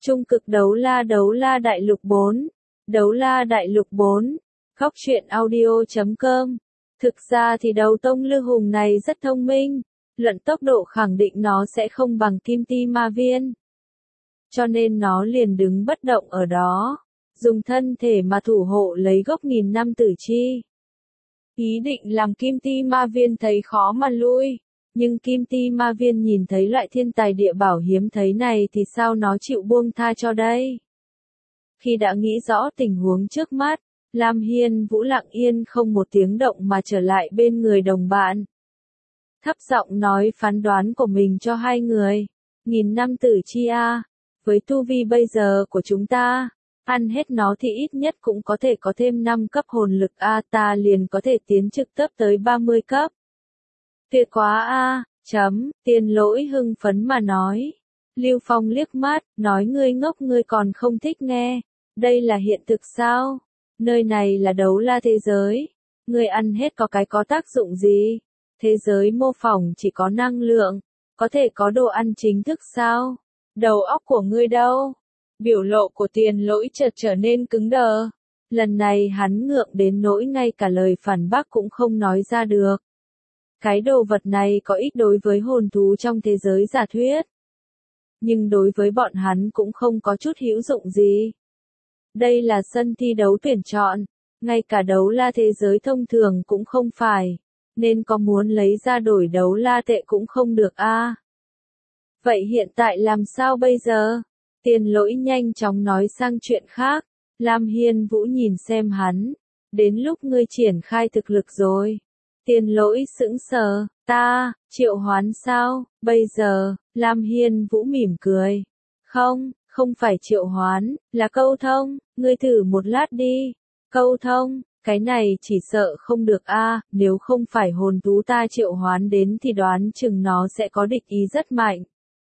Trung cực đấu la đại lục 4. Đấu la đại lục 4. Góc truyện audio.com. Thực ra thì đấu tông Lư Hùng này rất thông minh, luận tốc độ khẳng định nó sẽ không bằng Kim Ti Ma Viên. Cho nên nó liền đứng bất động ở đó, dùng thân thể mà thủ hộ lấy gốc nghìn năm tử chi. Ý định làm Kim Ti Ma Viên thấy khó mà lui, nhưng Kim Ti Ma Viên nhìn thấy loại thiên tài địa bảo hiếm thấy này thì sao nó chịu buông tha cho đây. Khi đã nghĩ rõ tình huống trước mắt, Lam Hiên Vũ lặng yên không một tiếng động mà trở lại bên người đồng bạn. Thấp giọng nói phán đoán của mình cho hai người. Nghìn năm tử chi a, với tu vi bây giờ của chúng ta, ăn hết nó thì ít nhất cũng có thể có thêm 5 cấp hồn lực a, ta liền có thể tiến trực tiếp tới 30 cấp. Tuyệt quá a, Tiền Lỗi hưng phấn mà nói. Lưu Phong liếc mắt, nói ngươi ngốc, ngươi còn không thích nghe. Đây là hiện thực sao? Nơi này là đấu la thế giới. Ngươi ăn hết có tác dụng gì? Thế giới mô phỏng chỉ có năng lượng, có thể có đồ ăn chính thức sao? Đầu óc của ngươi đâu? Biểu lộ của Tiền Lỗi chợt trở nên cứng đờ. Lần này hắn ngượng đến nỗi ngay cả lời phản bác cũng không nói ra được. Cái đồ vật này có ích đối với hồn thú trong thế giới giả thuyết, nhưng đối với bọn hắn cũng không có chút hữu dụng gì. Đây là sân thi đấu tuyển chọn, ngay cả đấu la thế giới thông thường cũng không phải, nên có muốn lấy ra đổi đấu la tệ cũng không được a. Vậy hiện tại làm sao bây giờ? Tiền Lỗi nhanh chóng nói sang chuyện khác. Lam Hiên Vũ nhìn xem hắn. Đến lúc ngươi triển khai thực lực rồi. Tiền Lỗi sững sờ. Ta, triệu hoán sao? Bây giờ, Lam Hiên Vũ mỉm cười. Không phải triệu hoán, là câu thông. Ngươi thử một lát đi. Câu thông, cái này chỉ sợ không được a. Nếu không phải hồn thú ta triệu hoán đến thì đoán chừng nó sẽ có địch ý rất mạnh.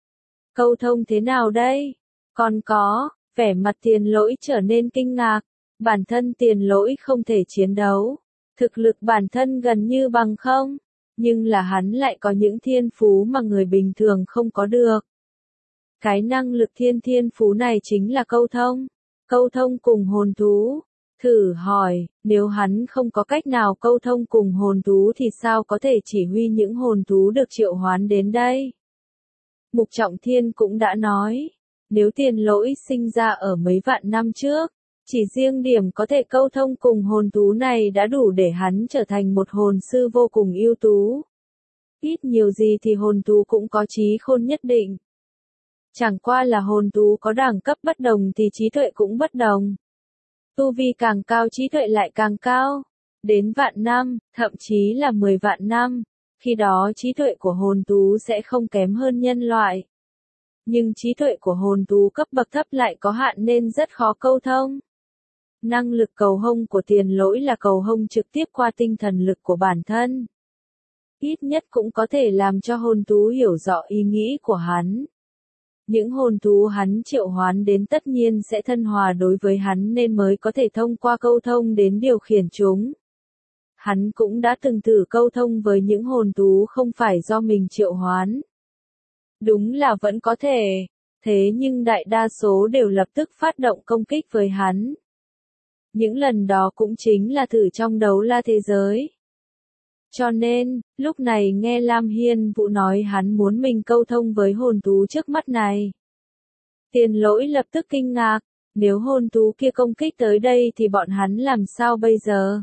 Câu thông thế nào đây? Còn có, vẻ mặt Tiền Lỗi trở nên kinh ngạc. Bản thân Tiền Lỗi không thể chiến đấu. Thực lực bản thân gần như bằng không. Nhưng là hắn lại có những thiên phú mà người bình thường không có được. Cái năng lực thiên phú này chính là câu thông. Câu thông cùng hồn thú. Thử hỏi, nếu hắn không có cách nào câu thông cùng hồn thú thì sao có thể chỉ huy những hồn thú được triệu hoán đến đây? Mục Trọng Thiên cũng đã nói, nếu Tiền Lỗi sinh ra ở mấy vạn năm trước, chỉ riêng điểm có thể câu thông cùng hồn thú này đã đủ để hắn trở thành một hồn sư vô cùng ưu tú. Ít nhiều gì thì hồn thú cũng có trí khôn nhất định. Chẳng qua là hồn thú có đẳng cấp bất đồng thì trí tuệ cũng bất đồng. Tu vi càng cao trí tuệ lại càng cao. Đến vạn năm, thậm chí là 10 vạn năm. Khi đó trí tuệ của hồn thú sẽ không kém hơn nhân loại. Nhưng trí tuệ của hồn thú cấp bậc thấp lại có hạn nên rất khó câu thông. Năng lực cầu hông của Tiền Lỗi là cầu hông trực tiếp qua tinh thần lực của bản thân. Ít nhất cũng có thể làm cho hồn thú hiểu rõ ý nghĩ của hắn. Những hồn thú hắn triệu hoán đến tất nhiên sẽ thân hòa đối với hắn nên mới có thể thông qua câu thông đến điều khiển chúng. Hắn cũng đã từng thử câu thông với những hồn thú không phải do mình triệu hoán. Đúng là vẫn có thể, thế nhưng đại đa số đều lập tức phát động công kích với hắn. Những lần đó cũng chính là thử trong đấu la thế giới. Cho nên, lúc này nghe Lam Hiên Vũ nói hắn muốn mình câu thông với hồn thú trước mắt này. Tiền Lỗi lập tức kinh ngạc, nếu hồn thú kia công kích tới đây thì bọn hắn làm sao bây giờ?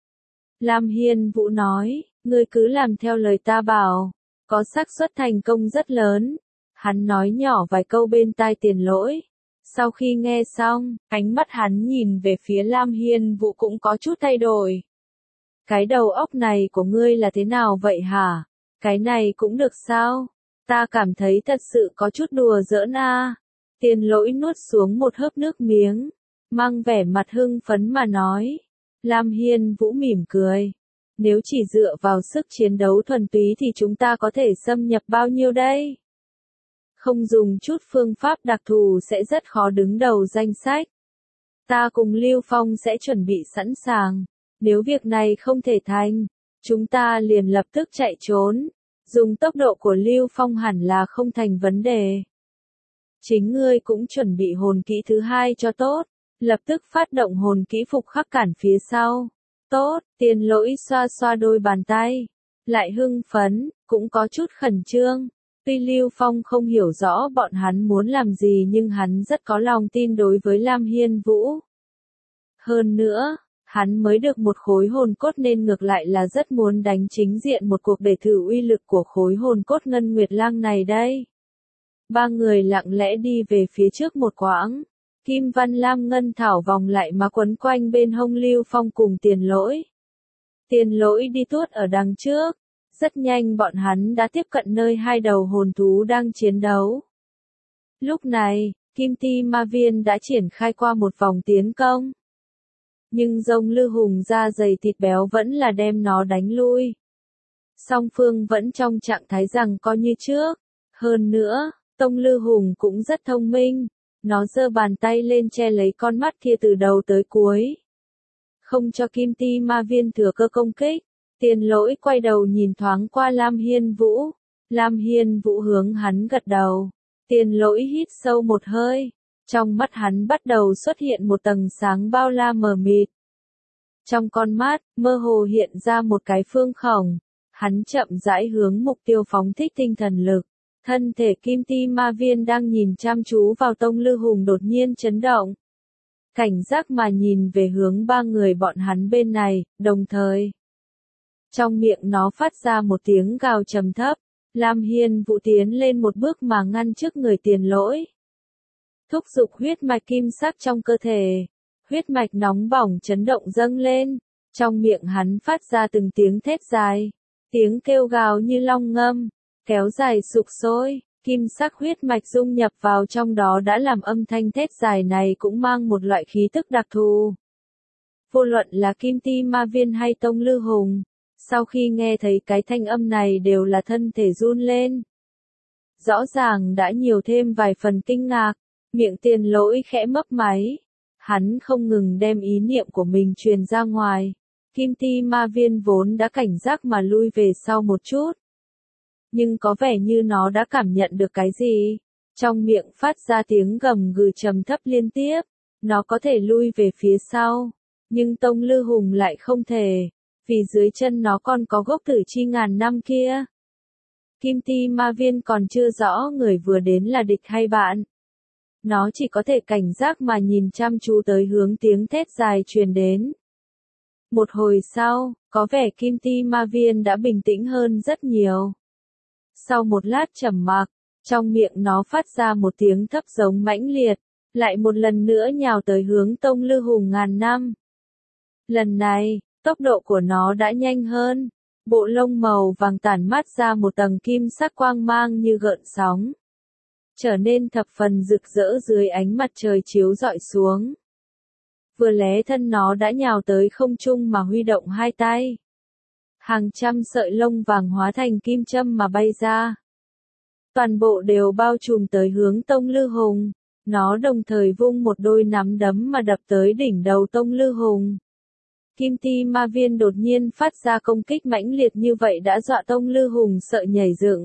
Lam Hiên Vũ nói, ngươi cứ làm theo lời ta bảo, có xác suất thành công rất lớn. Hắn nói nhỏ vài câu bên tai Tiền Lỗi. Sau khi nghe xong, ánh mắt hắn nhìn về phía Lam Hiên Vũ cũng có chút thay đổi. Cái đầu óc này của ngươi là thế nào vậy hả? Cái này cũng được sao? Ta cảm thấy thật sự có chút đùa giỡn a. Tiền Lỗi nuốt xuống một hớp nước miếng, mang vẻ mặt hưng phấn mà nói. Lam Hiên Vũ mỉm cười. Nếu chỉ dựa vào sức chiến đấu thuần túy thì chúng ta có thể xâm nhập bao nhiêu đây? Không dùng chút phương pháp đặc thù sẽ rất khó đứng đầu danh sách. Ta cùng Lưu Phong sẽ chuẩn bị sẵn sàng. Nếu việc này không thể thành, chúng ta liền lập tức chạy trốn. Dùng tốc độ của Lưu Phong hẳn là không thành vấn đề. Chính ngươi cũng chuẩn bị hồn kỹ thứ hai cho tốt, lập tức phát động hồn kỹ phục khắc cản phía sau. Tốt, Tiền Lỗi xoa xoa đôi bàn tay, lại hưng phấn, cũng có chút khẩn trương. Tuy Lưu Phong không hiểu rõ bọn hắn muốn làm gì nhưng hắn rất có lòng tin đối với Lam Hiên Vũ. Hơn nữa, hắn mới được một khối hồn cốt nên ngược lại là rất muốn đánh chính diện một cuộc để thử uy lực của khối hồn cốt Ngân Nguyệt Lang này đây. Ba người lặng lẽ đi về phía trước một quãng. Kim Văn Lam Ngân Thảo vòng lại mà quấn quanh bên hông Lưu Phong cùng Tiền Lỗi. Tiền Lỗi đi tuốt ở đằng trước. Rất nhanh bọn hắn đã tiếp cận nơi hai đầu hồn thú đang chiến đấu. Lúc này, Kim Ti Ma Viên đã triển khai qua một vòng tiến công. Nhưng rồng Lư Hùng da dày thịt béo vẫn là đem nó đánh lui. Song phương vẫn trong trạng thái rằng co như trước. Hơn nữa, Tông Lư Hùng cũng rất thông minh. Nó giơ bàn tay lên che lấy con mắt kia từ đầu tới cuối. Không cho Kim Ti Ma Viên thừa cơ công kích. Tiền Lỗi quay đầu nhìn thoáng qua Lam Hiên Vũ. Lam Hiên Vũ hướng hắn gật đầu. Tiền Lỗi hít sâu một hơi. Trong mắt hắn bắt đầu xuất hiện một tầng sáng bao la mờ mịt. Trong con mắt, mơ hồ hiện ra một cái phương khổng. Hắn chậm rãi hướng mục tiêu phóng thích tinh thần lực. Thân thể Kim Ti Ma Viên đang nhìn chăm chú vào Tông Lư Hùng đột nhiên chấn động. Cảnh giác mà nhìn về hướng ba người bọn hắn bên này, đồng thời. Trong miệng nó phát ra một tiếng gào trầm thấp. Lam Hiên Vũ tiến lên một bước mà ngăn trước người Tiền Lỗi. Thúc giục huyết mạch kim sắc trong cơ thể. Huyết mạch nóng bỏng chấn động dâng lên. Trong miệng hắn phát ra từng tiếng thét dài. Tiếng kêu gào như long ngâm. Kéo dài sục sôi. Kim sắc huyết mạch dung nhập vào trong đó đã làm âm thanh thét dài này cũng mang một loại khí tức đặc thù. Vô luận là Kim Ti Ma Viên hay Tông Lư Hùng. Sau khi nghe thấy cái thanh âm này đều là thân thể run lên. Rõ ràng đã nhiều thêm vài phần kinh ngạc. Miệng Tiền Lỗi khẽ mấp máy. Hắn không ngừng đem ý niệm của mình truyền ra ngoài. Kim Ti Ma Viên vốn đã cảnh giác mà lui về sau một chút. Nhưng có vẻ như nó đã cảm nhận được cái gì. Trong miệng phát ra tiếng gầm gừ trầm thấp liên tiếp. Nó có thể lui về phía sau. Nhưng Tông Lư Hùng lại không thể. Vì dưới chân nó còn có gốc tử chi ngàn năm kia. Kim Ti Ma Viên còn chưa rõ người vừa đến là địch hay bạn. Nó chỉ có thể cảnh giác mà nhìn chăm chú tới hướng tiếng thét dài truyền đến. Một hồi sau, có vẻ Kim Ti Ma Viên đã bình tĩnh hơn rất nhiều. Sau một lát trầm mặc, trong miệng nó phát ra một tiếng thấp giống mãnh liệt, lại một lần nữa nhào tới hướng Tông Lư Hùng ngàn năm. Lần này, tốc độ của nó đã nhanh hơn, bộ lông màu vàng tản mát ra một tầng kim sắc quang mang như gợn sóng. Trở nên thập phần rực rỡ dưới ánh mặt trời chiếu rọi xuống. Vừa lé thân nó đã nhào tới không trung mà huy động hai tay. Hàng trăm sợi lông vàng hóa thành kim châm mà bay ra. Toàn bộ đều bao trùm tới hướng Tông Lư Hùng. Nó đồng thời vung một đôi nắm đấm mà đập tới đỉnh đầu Tông Lư Hùng. Kim Ti Ma Viên đột nhiên phát ra công kích mãnh liệt như vậy đã dọa Tông Lư Hùng sợ nhảy dựng.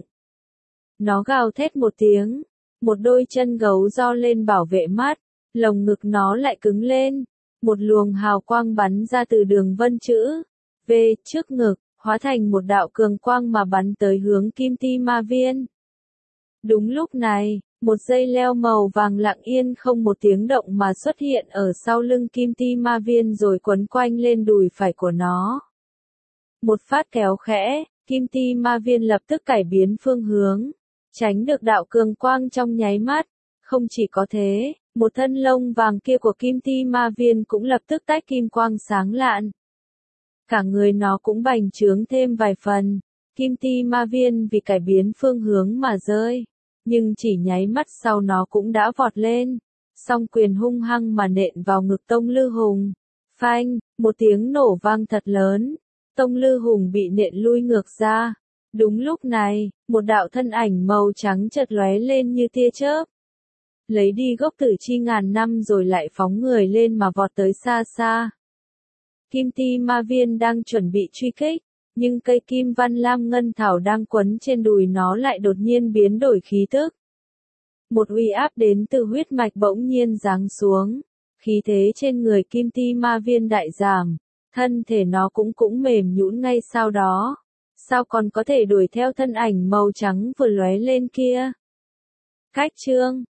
Nó gào thét một tiếng. Một đôi chân gấu ro lên bảo vệ mắt. Lồng ngực nó lại cứng lên. Một luồng hào quang bắn ra từ đường vân chữ V trước ngực, hóa thành một đạo cường quang mà bắn tới hướng Kim Ti Ma Viên. Đúng lúc này, một dây leo màu vàng lặng yên không một tiếng động mà xuất hiện ở sau lưng Kim Ti Ma Viên rồi quấn quanh lên đùi phải của nó. Một phát kéo khẽ, Kim Ti Ma Viên lập tức cải biến phương hướng, tránh được đạo cường quang trong nháy mắt. Không chỉ có thế, một thân lông vàng kia của Kim Ti Ma Viên cũng lập tức tách kim quang sáng lạn. Cả người nó cũng bành trướng thêm vài phần. Kim Ti Ma Viên vì cải biến phương hướng mà rơi. Nhưng chỉ nháy mắt sau nó cũng đã vọt lên. Song quyền hung hăng mà nện vào ngực Tông Lư Hùng. Phanh, một tiếng nổ vang thật lớn. Tông Lư Hùng bị nện lui ngược ra. Đúng lúc này, một đạo thân ảnh màu trắng chợt lóe lên như tia chớp. Lấy đi gốc tử chi ngàn năm rồi lại phóng người lên mà vọt tới xa xa. Kim Ti Ma Viên đang chuẩn bị truy kích, nhưng cây kim văn lam ngân thảo đang quấn trên đùi nó lại đột nhiên biến đổi khí tức. Một uy áp đến từ huyết mạch bỗng nhiên giáng xuống. Khí thế trên người kim ti ma viên đại giảm. Thân thể nó cũng mềm nhũn ngay sau đó. Sao còn có thể đuổi theo thân ảnh màu trắng vừa lóe lên kia? Cách chương